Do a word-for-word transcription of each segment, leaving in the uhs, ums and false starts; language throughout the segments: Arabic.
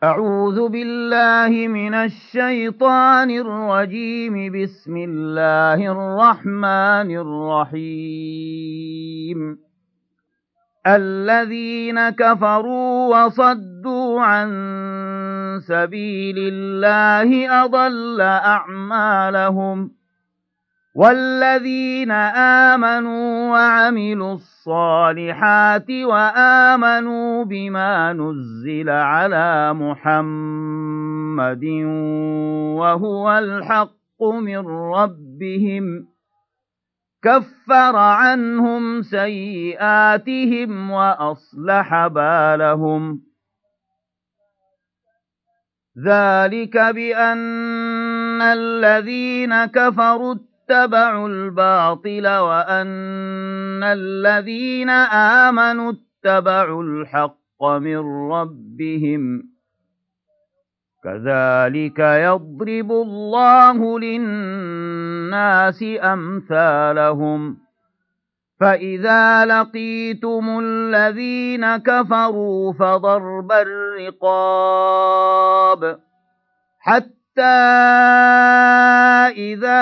أعوذ بالله من الشيطان الرجيم. بسم الله الرحمن الرحيم. الذين كفروا وصدوا عن سبيل الله أضل أعمالهم، والذين آمنوا وعملوا الصالحات وآمنوا بما نزل على محمد وهو الحق من ربهم كفر عنهم سيئاتهم وأصلح بالهم. ذلك بأن الذين كفروا اتبعوا الباطل وأن الذين آمنوا اتبعوا الحق من ربهم. كذلك يضرب الله للناس أمثالهم. فإذا لقيتم الذين كفروا فضرب الرقاب حتى إذا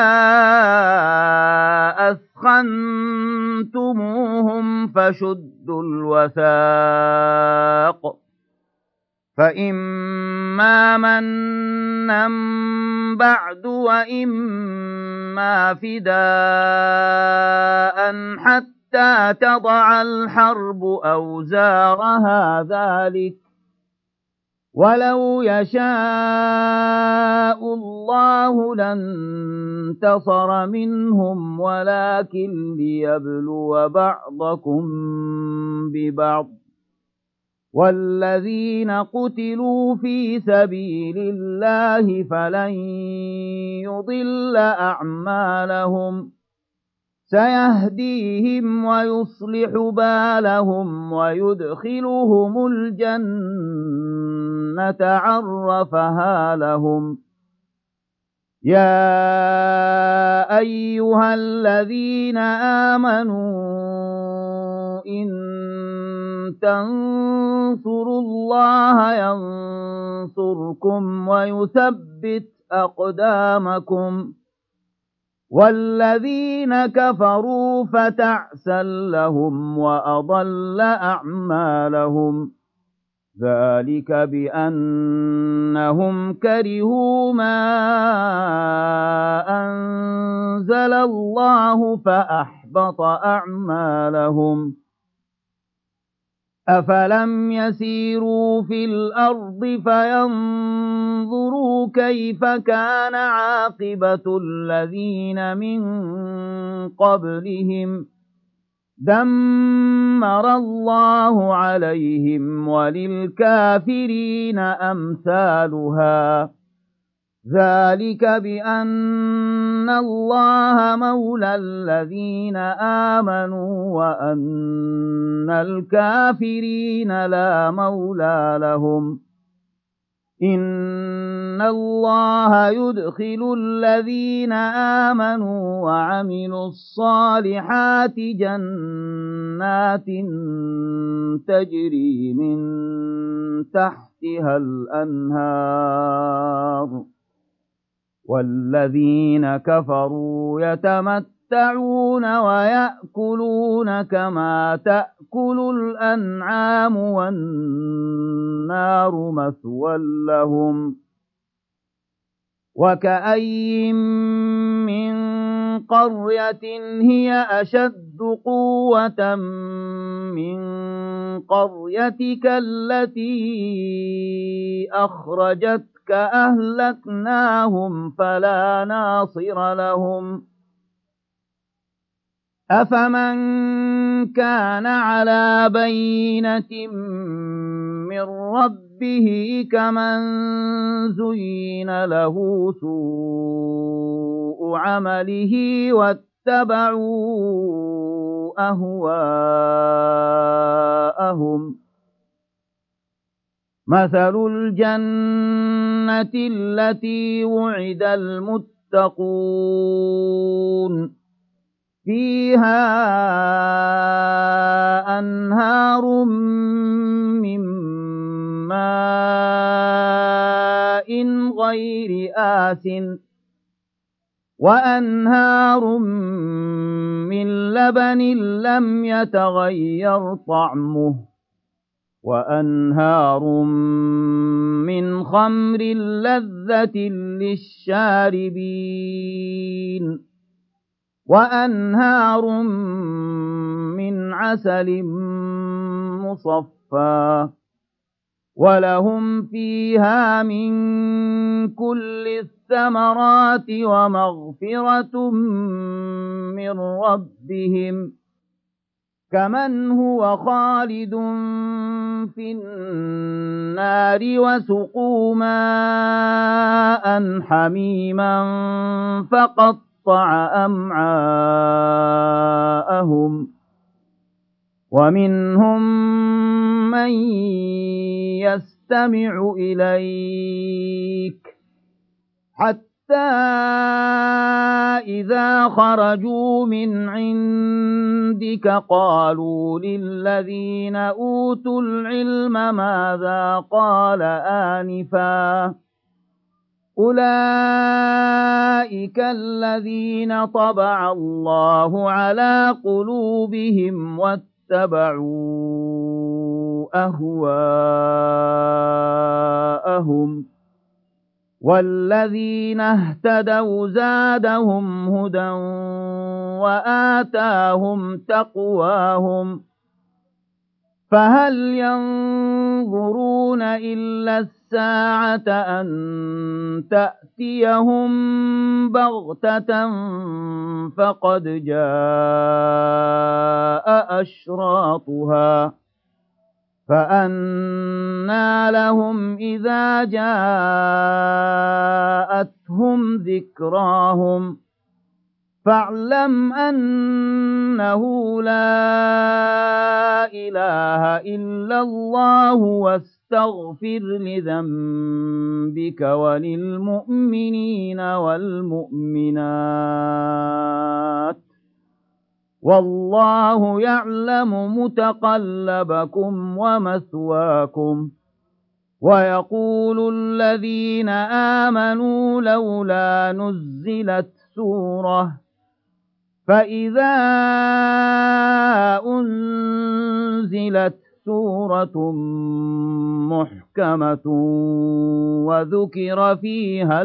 أثخنتموهم فشدوا الوثاق، فإما منا بعد وإما فداء حتى تضع الحرب أوزارها. ذلك ولو يشاء الله لانتصر منهم ولكن ليبلو بعضكم ببعض. والذين قتلوا في سبيل الله فلن يضل أعمالهم سيهديهم ويصلح بالهم ويدخلهم الجنة عرفها لهم. يا أيها الذين آمنوا إن تنصروا الله ينصركم ويثبت أقدامكم. والذين كفروا فتعسا لهم وأضل أعمالهم. ذلك بأنهم كرهوا ما أنزل الله فأحبط أعمالهم. أفلم يسيروا في الأرض فينظروا كيف كان عاقبة الذين من قبلهم دمر الله عليهم وللكافرين أمثالها. ذلك بأن الله مولى الذين آمنوا وأن الكافرين لا مولى لهم. إن الله يدخل الذين آمنوا وعملوا الصالحات جنات تجري من تحتها الأنهار. والذين كفروا يتمتعون ويأكلون كما تأكل الأنعام والنار مثوى لهم. وكأين من قرية هي أشد قوة من قريتك التي أخرجتك أهلكناهم فلا ناصر لهم. أفمن كان على بينة من ربه كمن زين له سوء عمله واتبعوا أهواءهم. مثل الجنة التي وعد المتقون فيها أنهار من ماء غير آسٍ وأنهار من لبن لم يتغير طعمه وأنهار من خمر لذة للشاربين وأنهار من عسل مصفى ولهم فيها من كل الثمرات ومغفرة من ربهم كمن هو خالد في النار وسقوا ماء حميما فقطع أمعاءهم ومنهم من يستمع إليك حتى إذا خرجوا من عندك قالوا للذين أوتوا العلم ماذا قال آنفا أولئك الذين طبع الله على قلوبهم واتبعوا أهواءهم والذين اهتدوا زادهم هدى وآتاهم تقواهم فهل ينظرون إلا الساعة أن تأتيهم بغتة فقد جاء أشراطها فأنى لهم إذا جاءتهم ذكراهم فاعلم أنه لا إله إلا الله واستغفر لذنبك وللمؤمنين والمؤمنات والله يعلم متقلبكم ومثواكم ويقول الذين آمنوا لولا نزلت سورة فإذا أنزلت سورة محكمة وذكر فيها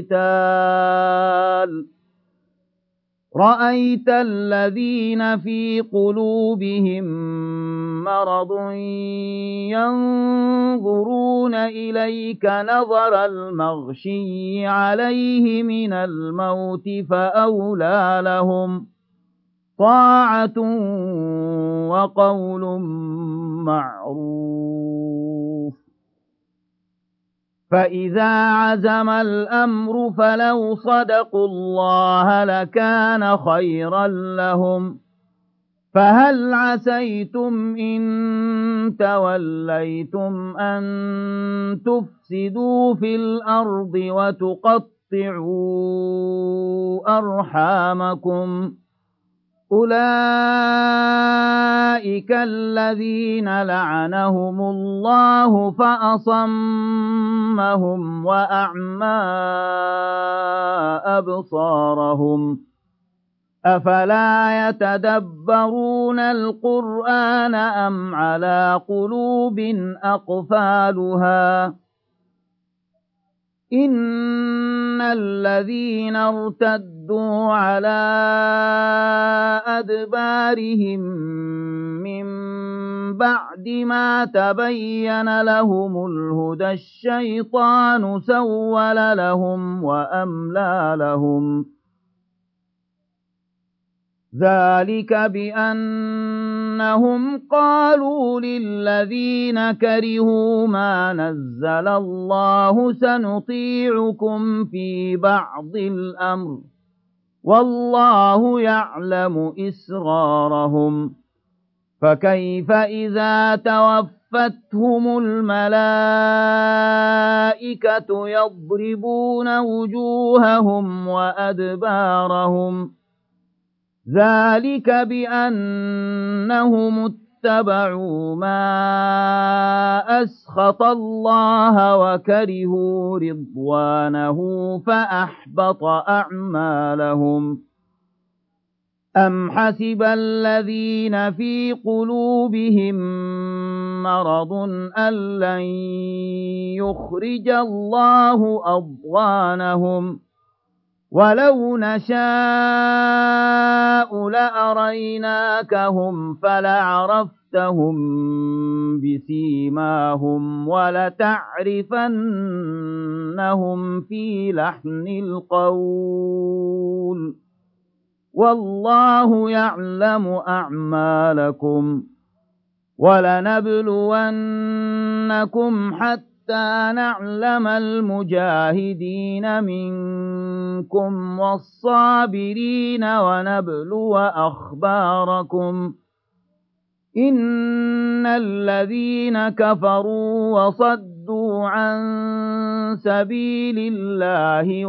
القتال رأيت الذين في قلوبهم مرض ينظرون إليك نظر المغشي عليه من الموت فأولى لهم طاعة وقول معروف فإذا عزم الأمر فلو صدقوا الله لكان خيرا لهم فهل عسيتم إن توليتم أن تفسدوا في الأرض وتقطعوا أرحامكم أولئك الذين لعنهم الله فأصمهم وأعمى أبصارهم أفلا يتدبرون القرآن أم على قلوب أقفالها إن الذين ارتدوا على أدبارهم من بعد ما تبين لهم الهدى الشيطان سول لهم وأملى لهم ذلك بأنهم قالوا للذين كرهوا ما نزل الله سنطيعكم في بعض الأمر والله يعلم إسرارهم فكيف إذا توفتهم الملائكة يضربون وجوههم وأدبارهم ذلك بأنهم اتبعوا ما أسخط الله وكرهوا رضوانه فأحبط أعمالهم أم حسب الذين في قلوبهم مرض أن لن يخرج الله أضغانهم ولو نشاء لأريناكهم فلعرفتهم بسيماهم ولتعرفنهم في لحن القول والله يعلم أعمالكم ولنبلونكم حتى نعلم المجاهدين منكم والصابرين ونبلو أخباركم إن الذين كفروا وصدوا عن سبيل الله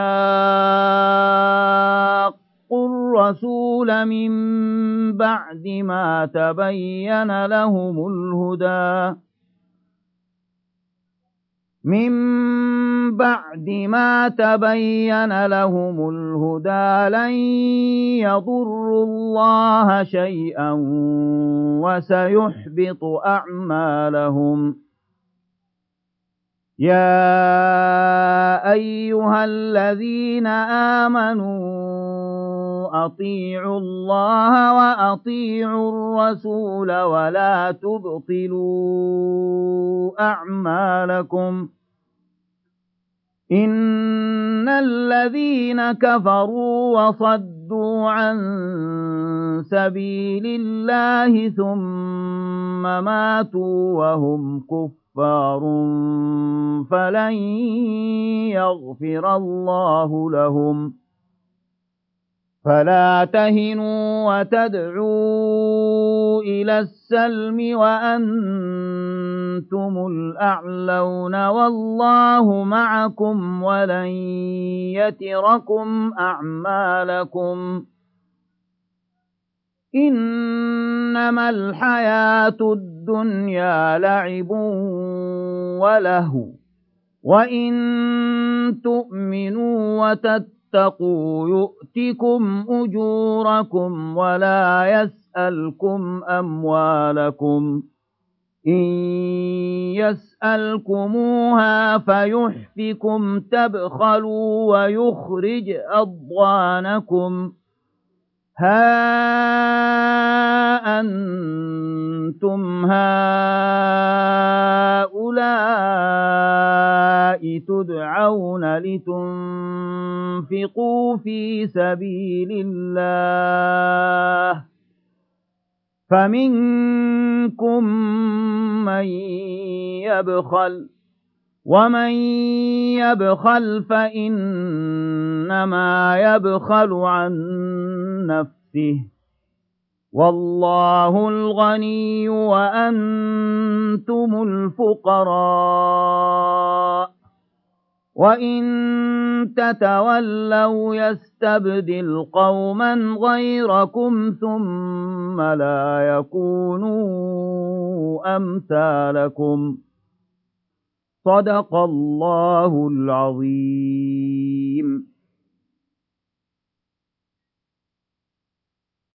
وشاقوا الرسول من بعد ما تبين لهم الهدى من بعد ما تبين لهم الهدى لن يضروا الله شيئا وسيحبط أعمالهم يا أيها الذين آمنوا أطيعوا الله وأطيعوا الرسول ولا تبطلوا أعمالكم إن الذين كفروا وصدوا عن سبيل الله ثم ماتوا وهم كفار فلن يغفر الله لهم فلا تهنوا وتدعوا إلى السلم وأنتم الأعلون والله معكم ولن يتركم أعمالكم إنما الحياة الدنيا لعب ولهو وإن تؤمنوا وتتقوا اتقوا يؤتكم أجوركم ولا يسألكم أموالكم إن يسألكموها فيحفكم تبخلوا ويخرج أضغانكم ها أنتم هؤلاء تدعون لتنفقوا في سبيل الله فمنكم من يبخل ومن يبخل فإنما يبخل عن نفسه والله الغني وأنتم الفقراء وإن تتولوا يستبدل قوما غيركم ثم لا يكونوا أمثالكم صدق الله العظيم.